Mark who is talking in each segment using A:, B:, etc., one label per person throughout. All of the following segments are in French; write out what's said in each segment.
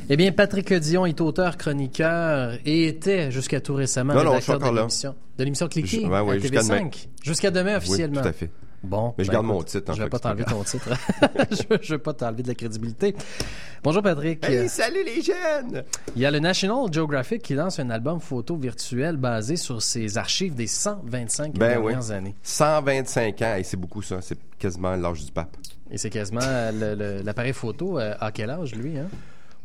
A: Eh bien, Patrick Dion est auteur, chroniqueur et était jusqu'à tout récemment rédacteur de l'émission Cliquez à TV5. Jusqu'à demain officiellement.
B: Oui, tout à fait.
A: Bon,
B: mais je garde mon titre.
A: Je ne vais pas t'enlever ton titre. Je ne vais pas t'enlever de la crédibilité. Bonjour Patrick.
B: Hey, salut les jeunes!
A: Il y a le National Geographic qui lance un album photo virtuel basé sur ses archives des 125 dernières années.
B: 125 ans, et c'est beaucoup ça. C'est quasiment l'âge du pape.
A: Et c'est quasiment l'appareil photo à quel âge, lui, hein?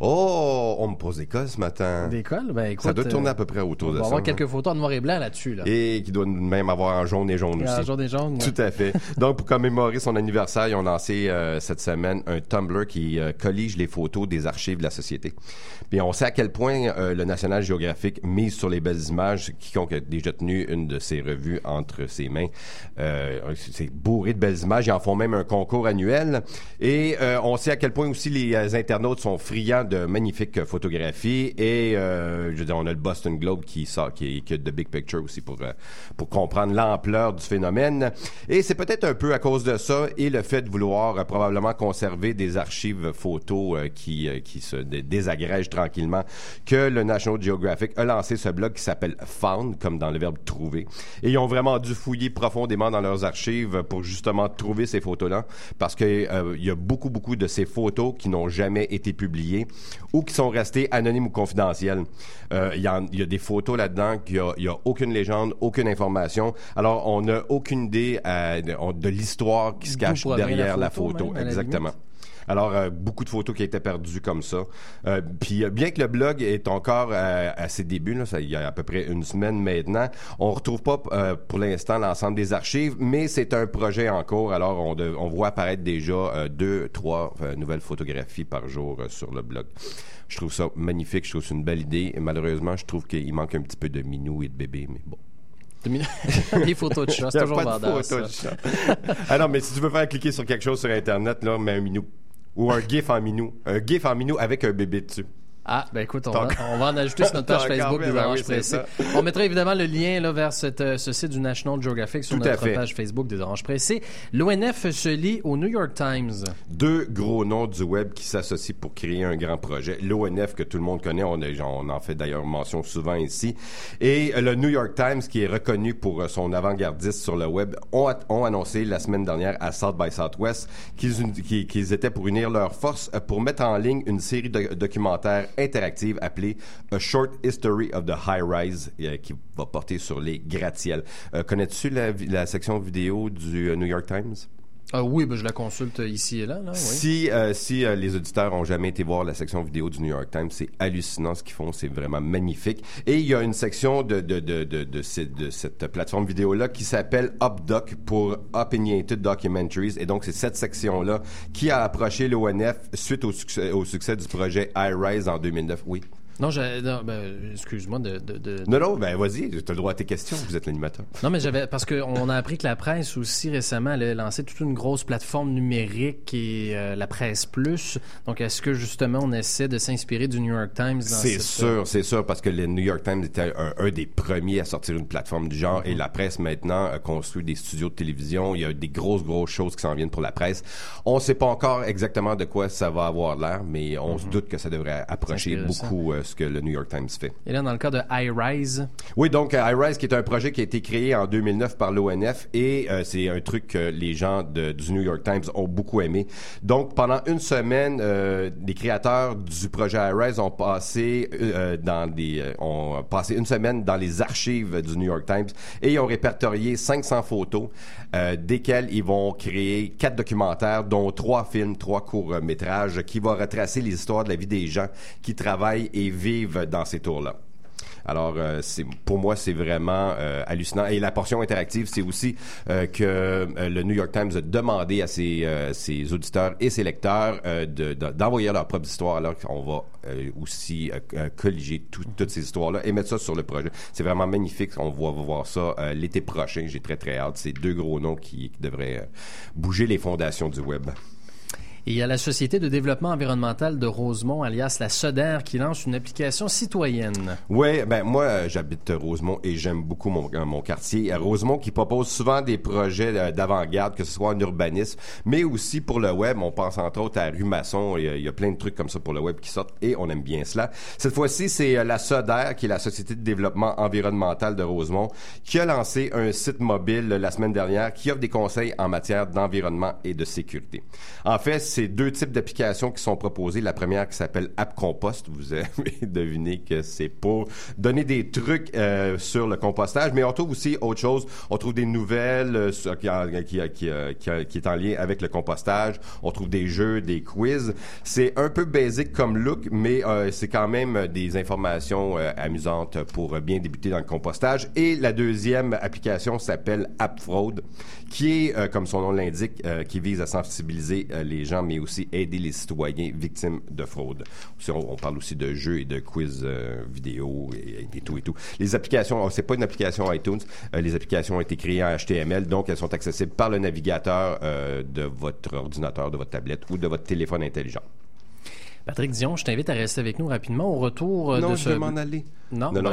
B: Oh, on me pose des cols ce matin.
A: Des cols? Ben écoute,
B: ça doit tourner à peu près autour de ça.
A: On va avoir quelques photos en noir et blanc là-dessus. Là.
B: Et qui doit même avoir en jaune et jaune aussi.
A: En jaune et jaune.
B: Tout à fait. Donc, pour commémorer son anniversaire, ils ont lancé cette semaine un Tumblr qui collige les photos des archives de la société. Puis on sait à quel point le National Geographic mise sur les belles images. Quiconque a déjà tenu une de ses revues entre ses mains, c'est bourré de belles images. Ils en font même un concours annuel. Et on sait à quel point aussi les internautes sont friands de magnifiques photographies et je veux dire, on a le Boston Globe qui a The Big Picture aussi pour comprendre l'ampleur du phénomène. Et c'est peut-être un peu à cause de ça et le fait de vouloir probablement conserver des archives photos qui se désagrègent tranquillement que le National Geographic a lancé ce blog qui s'appelle Found, comme dans le verbe trouver. Et ils ont vraiment dû fouiller profondément dans leurs archives pour justement trouver ces photos-là parce que il y a beaucoup de ces photos qui n'ont jamais été publiées ou qui sont restés anonymes ou confidentiels. Il y a des photos là-dedans qu'il y a aucune légende, aucune information. Alors, on n'a aucune idée de l'histoire qui se cache derrière la photo. Exactement. Alors, beaucoup de photos qui étaient perdues comme ça. Puis, bien que le blog est encore à ses débuts, là, ça, il y a à peu près une semaine maintenant, on retrouve pas pour l'instant l'ensemble des archives, mais c'est un projet en cours. Alors, on voit apparaître déjà 2-3 nouvelles photographies par jour sur le blog. Je trouve ça magnifique, je trouve que c'est une belle idée. Et malheureusement, je trouve qu'il manque un petit peu de minou et de bébé, mais bon.
A: Des photos de chat, c'est toujours vendeur, ça.
B: Ah non, mais si tu veux faire cliquer sur quelque chose sur Internet, là, mets un minou. Ou un gif en minou. Un gif en minou avec un bébé dessus.
A: Ah, ben écoute, on va en ajouter sur notre page Facebook des Oranges Pressées. On mettra évidemment le lien là, vers ce site du National Geographic sur notre page Facebook des Oranges Pressées. L'ONF se lie au New York Times. 2
B: gros noms du web qui s'associent pour créer un grand projet. L'ONF, que tout le monde connaît, on en fait d'ailleurs mention souvent ici. Et le New York Times, qui est reconnu pour son avant-gardiste sur le web, ont annoncé la semaine dernière à South by Southwest qu'ils étaient pour unir leurs forces pour mettre en ligne une série de documentaires interactive appelée A Short History of the High Rise qui va porter sur les gratte-ciels. Connais-tu la section vidéo du New York Times?
A: Oui, ben je la consulte ici et là. Oui.
B: Si les auditeurs ont jamais été voir la section vidéo du New York Times, c'est hallucinant ce qu'ils font, c'est vraiment magnifique. Et il y a une section de cette plateforme vidéo-là qui s'appelle UpDoc pour Opinionated Documentaries. Et donc, c'est cette section-là qui a approché l'ONF suite au succès du projet iRise en 2009. Oui.
A: Non, excuse-moi
B: Non, vas-y, tu as le droit à tes questions, vous êtes l'animateur.
A: Non, mais parce qu'on a appris que la presse aussi récemment allait lancer toute une grosse plateforme numérique et la Presse Plus. Donc, est-ce que justement on essaie de s'inspirer du New York Times dans
B: C'est sûr, parce que le New York Times était un des premiers à sortir une plateforme du genre et la presse maintenant a construit des studios de télévision. Il y a des grosses choses qui s'en viennent pour la presse. On ne sait pas encore exactement de quoi ça va avoir l'air, mais on se doute que ça devrait approcher beaucoup ce que le New York Times fait.
A: Et là, dans le cas de iRise?
B: Oui, donc iRise, qui est un projet qui a été créé en 2009 par l'ONF et c'est un truc que les gens du New York Times ont beaucoup aimé. Donc, pendant une semaine, les créateurs du projet iRise ont passé une semaine dans les archives du New York Times et ils ont répertorié 500 photos desquelles ils vont créer 4 documentaires, dont 3 films, 3 courts-métrages qui vont retracer les histoires de la vie des gens qui travaillent et vivent dans ces tours-là. Alors, pour moi, c'est vraiment hallucinant. Et la portion interactive, c'est aussi que le New York Times a demandé à ses auditeurs et ses lecteurs d'envoyer leur propre histoire. Alors qu'on va aussi colliger toutes ces histoires-là et mettre ça sur le projet. C'est vraiment magnifique. On va voir ça l'été prochain. J'ai très, très hâte. C'est 2 gros noms qui devraient bouger les fondations du web.
A: Et il y a la Société de développement environnemental de Rosemont, alias la SODER, qui lance une application citoyenne.
B: Oui, ben moi, j'habite Rosemont et j'aime beaucoup mon quartier. Rosemont qui propose souvent des projets d'avant-garde, que ce soit en urbanisme, mais aussi pour le web. On pense entre autres à Rue Masson. Il y a plein de trucs comme ça pour le web qui sortent et on aime bien cela. Cette fois-ci, c'est la SODER, qui est la Société de développement environnemental de Rosemont, qui a lancé un site mobile la semaine dernière qui offre des conseils en matière d'environnement et de sécurité. En fait, c'est deux types d'applications qui sont proposées. La première qui s'appelle App Compost. Vous avez deviné que c'est pour donner des trucs sur le compostage, mais on trouve aussi autre chose. On trouve des nouvelles qui est en lien avec le compostage. On trouve des jeux, des quiz. C'est un peu basic comme look, mais c'est quand même des informations amusantes pour bien débuter dans le compostage. Et la deuxième application s'appelle App Fraud, qui est, comme son nom l'indique, qui vise à sensibiliser les gens, mais aussi aider les citoyens victimes de fraude. On parle aussi de jeux et de quiz vidéo et tout et tout. Les applications, c'est pas une application iTunes, les applications ont été créées en HTML, donc elles sont accessibles par le navigateur de votre ordinateur, de votre tablette ou de votre téléphone intelligent.
A: Patrick Dion, je t'invite à rester avec nous rapidement au retour
B: de ce...
A: Non,
B: je vais m'en aller.
A: Non,
B: mais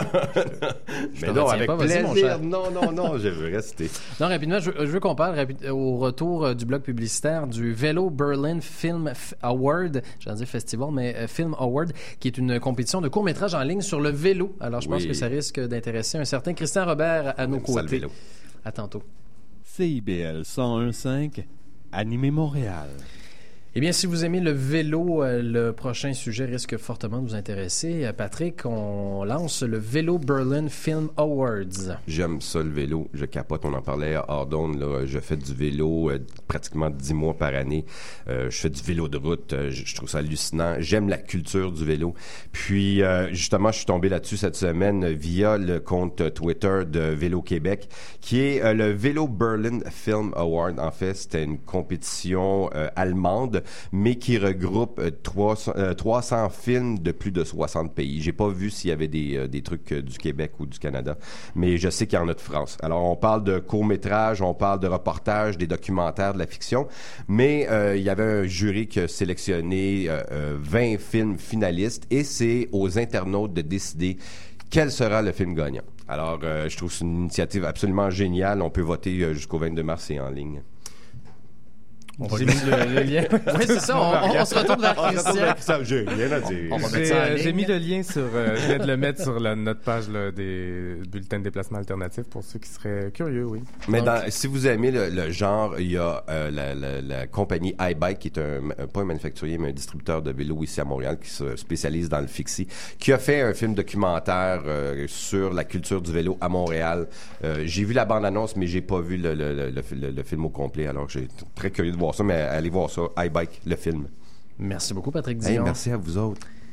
B: non, avec plaisir. Non, je veux rester.
A: Non, rapidement, je veux qu'on parle au retour du bloc publicitaire du Vélo Berlin Film Award, j'allais dire festival, mais Film Award, qui est une compétition de court-métrage en ligne sur le vélo. Alors, je pense que ça risque d'intéresser un certain Christian Robert à nos côtés. À tantôt.
C: CIBL 101.5, Animé Montréal.
A: Eh bien, si vous aimez le vélo, le prochain sujet risque fortement de vous intéresser. Patrick, on lance le Vélo Berlin Film Awards.
B: J'aime ça, le vélo. Je capote. On en parlait à Hors-d'onde, là. Je fais du vélo pratiquement 10 mois par année. Je fais du vélo de route. Je trouve ça hallucinant. J'aime la culture du vélo. Puis, justement, je suis tombé là-dessus cette semaine via le compte Twitter de Vélo Québec, qui est le Vélo Berlin Film Award. En fait, c'était une compétition allemande, mais qui regroupe 300 films de plus de 60 pays. J'ai pas vu s'il y avait des trucs du Québec ou du Canada, mais je sais qu'il y en a de France. Alors, on parle de courts-métrages, on parle de reportages, des documentaires, de la fiction, mais il y avait un jury qui a sélectionné 20 films finalistes et c'est aux internautes de décider quel sera le film gagnant. Alors, je trouve que c'est une initiative absolument géniale. On peut voter jusqu'au 22 mars et en ligne.
A: J'ai mis le lien. Oui, c'est ça. On se retourne vers Christian.
B: J'ai rien à dire.
D: J'ai mis le lien sur... je viens de le mettre sur notre page là, des bulletins de déplacement alternatifs pour ceux qui seraient curieux, oui.
B: Mais si vous aimez le genre, il y a la compagnie iBike, qui est pas un manufacturier, mais un distributeur de vélos ici à Montréal, qui se spécialise dans le fixie, qui a fait un film documentaire sur la culture du vélo à Montréal. J'ai vu la bande-annonce, mais j'ai pas vu le film au complet. Alors, j'ai très curieux de voir ça, mais allez voir ça, iBike, le film.
A: Merci beaucoup, Patrick Dion.
B: Hey, merci à vous autres.